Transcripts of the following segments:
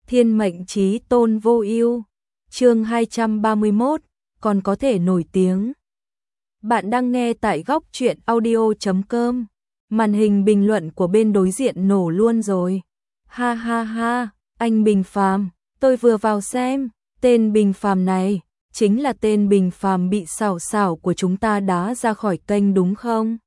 Thiên mệnh chí tôn vô ưu. Chương 231, còn có thể nổi tiếng. Bạn đang nghe tại góc truyện audio.com. Màn hình bình luận của bên đối diện nổ luôn rồi. Ha ha ha, anh Bình Phàm, tôi vừa vào xem, tên Bình Phàm này chính là tên Bình Phàm bị xảo xảo của chúng ta đá ra khỏi kênh đúng không?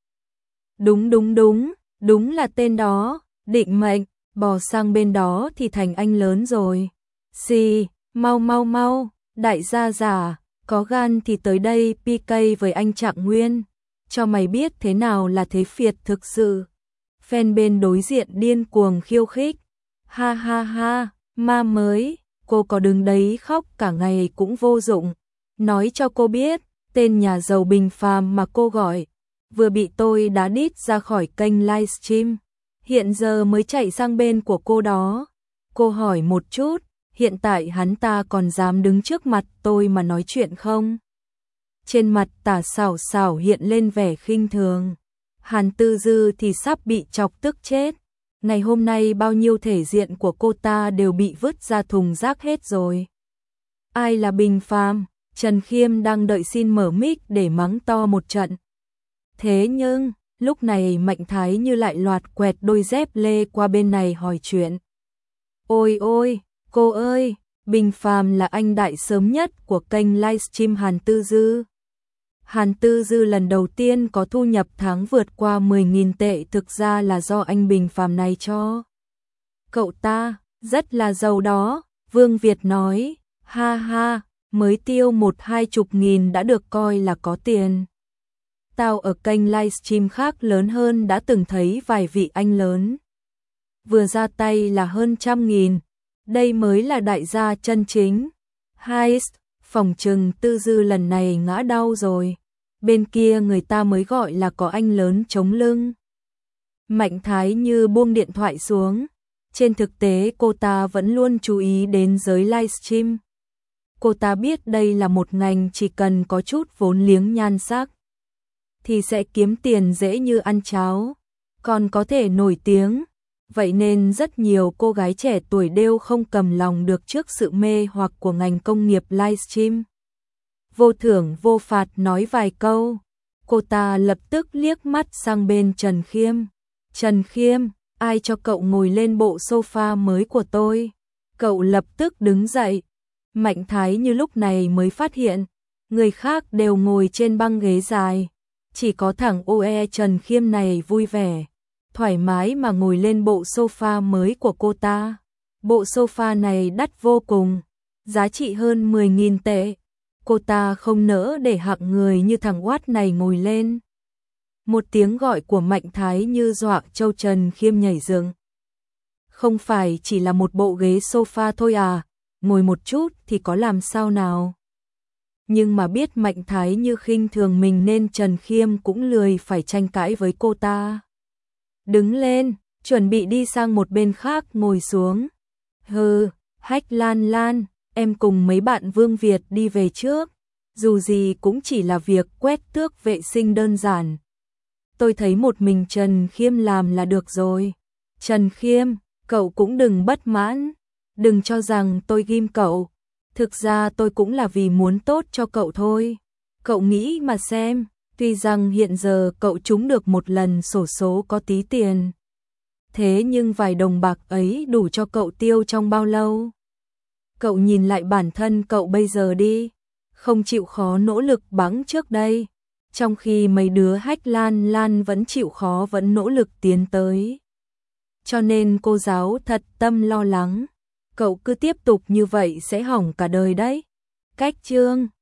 Đúng là tên đó, định mệnh, bò sang bên đó thì thành anh lớn rồi. Xì, mau, đại gia giả, có gan thì tới đây PK với anh Trạng Nguyên, cho mày biết thế nào là thế Việt thực sự. Fan bên đối diện điên cuồng khiêu khích. Ha ha ha, ma mới, cô có đứng đấy khóc cả ngày cũng vô dụng. Nói cho cô biết, tên nhà giàu Bình Phàm mà cô gọi, vừa bị tôi đá đít ra khỏi kênh livestream. Hiện giờ mới chạy sang bên của cô đó. Cô hỏi một chút, hiện tại hắn ta còn dám đứng trước mặt tôi mà nói chuyện không? Trên mặt Tả Xảo Xảo hiện lên vẻ khinh thường. Hàn Tư Dư thì sắp bị chọc tức chết. Ngày hôm nay bao nhiêu thể diện của cô ta đều bị vứt ra thùng rác hết rồi. Ai là Bình Phàm? Trần Khiêm đang đợi xin mở mic để mắng to một trận. Thế nhưng, lúc này Mạnh Thái Như lại loạt quẹt đôi dép lê qua bên này hỏi chuyện. Ôi, cô ơi, Bình Phàm là anh đại sớm nhất của kênh livestream Hàn Tư Dư. Hàn Tư Dư lần đầu tiên có thu nhập tháng vượt qua 10.000 tệ thực ra là do anh Bình Phàm này cho. Cậu ta, rất là giàu đó, Vương Việt nói, ha ha, mới tiêu 1-20 nghìn đã được coi là có tiền. Tao ở kênh livestream khác lớn hơn đã từng thấy vài vị anh lớn. Vừa ra tay là hơn 100.000, đây mới là đại gia chân chính. Heist, phòng trừng Tư Dư lần này ngã đau rồi. Bên kia người ta mới gọi là có anh lớn chống lưng. Mạnh Thái Như buông điện thoại xuống. Trên thực tế cô ta vẫn luôn chú ý đến giới livestream. Cô ta biết đây là một ngành chỉ cần có chút vốn liếng nhan sắc thì sẽ kiếm tiền dễ như ăn cháo, còn có thể nổi tiếng. Vậy nên rất nhiều cô gái trẻ tuổi đều không cầm lòng được trước sự mê hoặc của ngành công nghiệp livestream. Vô thưởng vô phạt nói vài câu, cô ta lập tức liếc mắt sang bên Trần Khiêm. Trần Khiêm, ai cho cậu ngồi lên bộ sofa mới của tôi? Cậu lập tức đứng dậy. Mạnh Thái Như lúc này mới phát hiện, người khác đều ngồi trên băng ghế dài. Chỉ có thằng OE Trần Khiêm này vui vẻ, thoải mái mà ngồi lên bộ sofa mới của cô ta. Bộ sofa này đắt vô cùng, giá trị hơn 10.000 tệ. Cô ta không nỡ để hạng người như thằng Watt này ngồi lên. Một tiếng gọi của Mạnh Thái Như dọa Châu Trần Khiêm nhảy dựng. Không phải chỉ là một bộ ghế sofa thôi à, ngồi một chút thì có làm sao nào. Nhưng mà biết Mạnh Thái Như khinh thường mình nên Trần Khiêm cũng lười phải tranh cãi với cô ta. Đứng lên, chuẩn bị đi sang một bên khác ngồi xuống. Hừ, Hách Lan, em cùng mấy bạn Vương Việt đi về trước. Dù gì cũng chỉ là việc quét tước vệ sinh đơn giản. Tôi thấy một mình Trần Khiêm làm là được rồi. Trần Khiêm, cậu cũng đừng bất mãn. Đừng cho rằng tôi ghim cậu. Thực ra tôi cũng là vì muốn tốt cho cậu thôi. Cậu nghĩ mà xem, tuy rằng hiện giờ cậu trúng được một lần xổ số có tí tiền. Thế nhưng vài đồng bạc ấy đủ cho cậu tiêu trong bao lâu? Cậu nhìn lại bản thân cậu bây giờ đi, không chịu khó nỗ lực bằng trước đây. Trong khi mấy đứa Hách Lan vẫn chịu khó vẫn nỗ lực tiến tới. Cho nên cô giáo thật tâm lo lắng. Cậu cứ tiếp tục như vậy sẽ hỏng cả đời đấy. Cách chương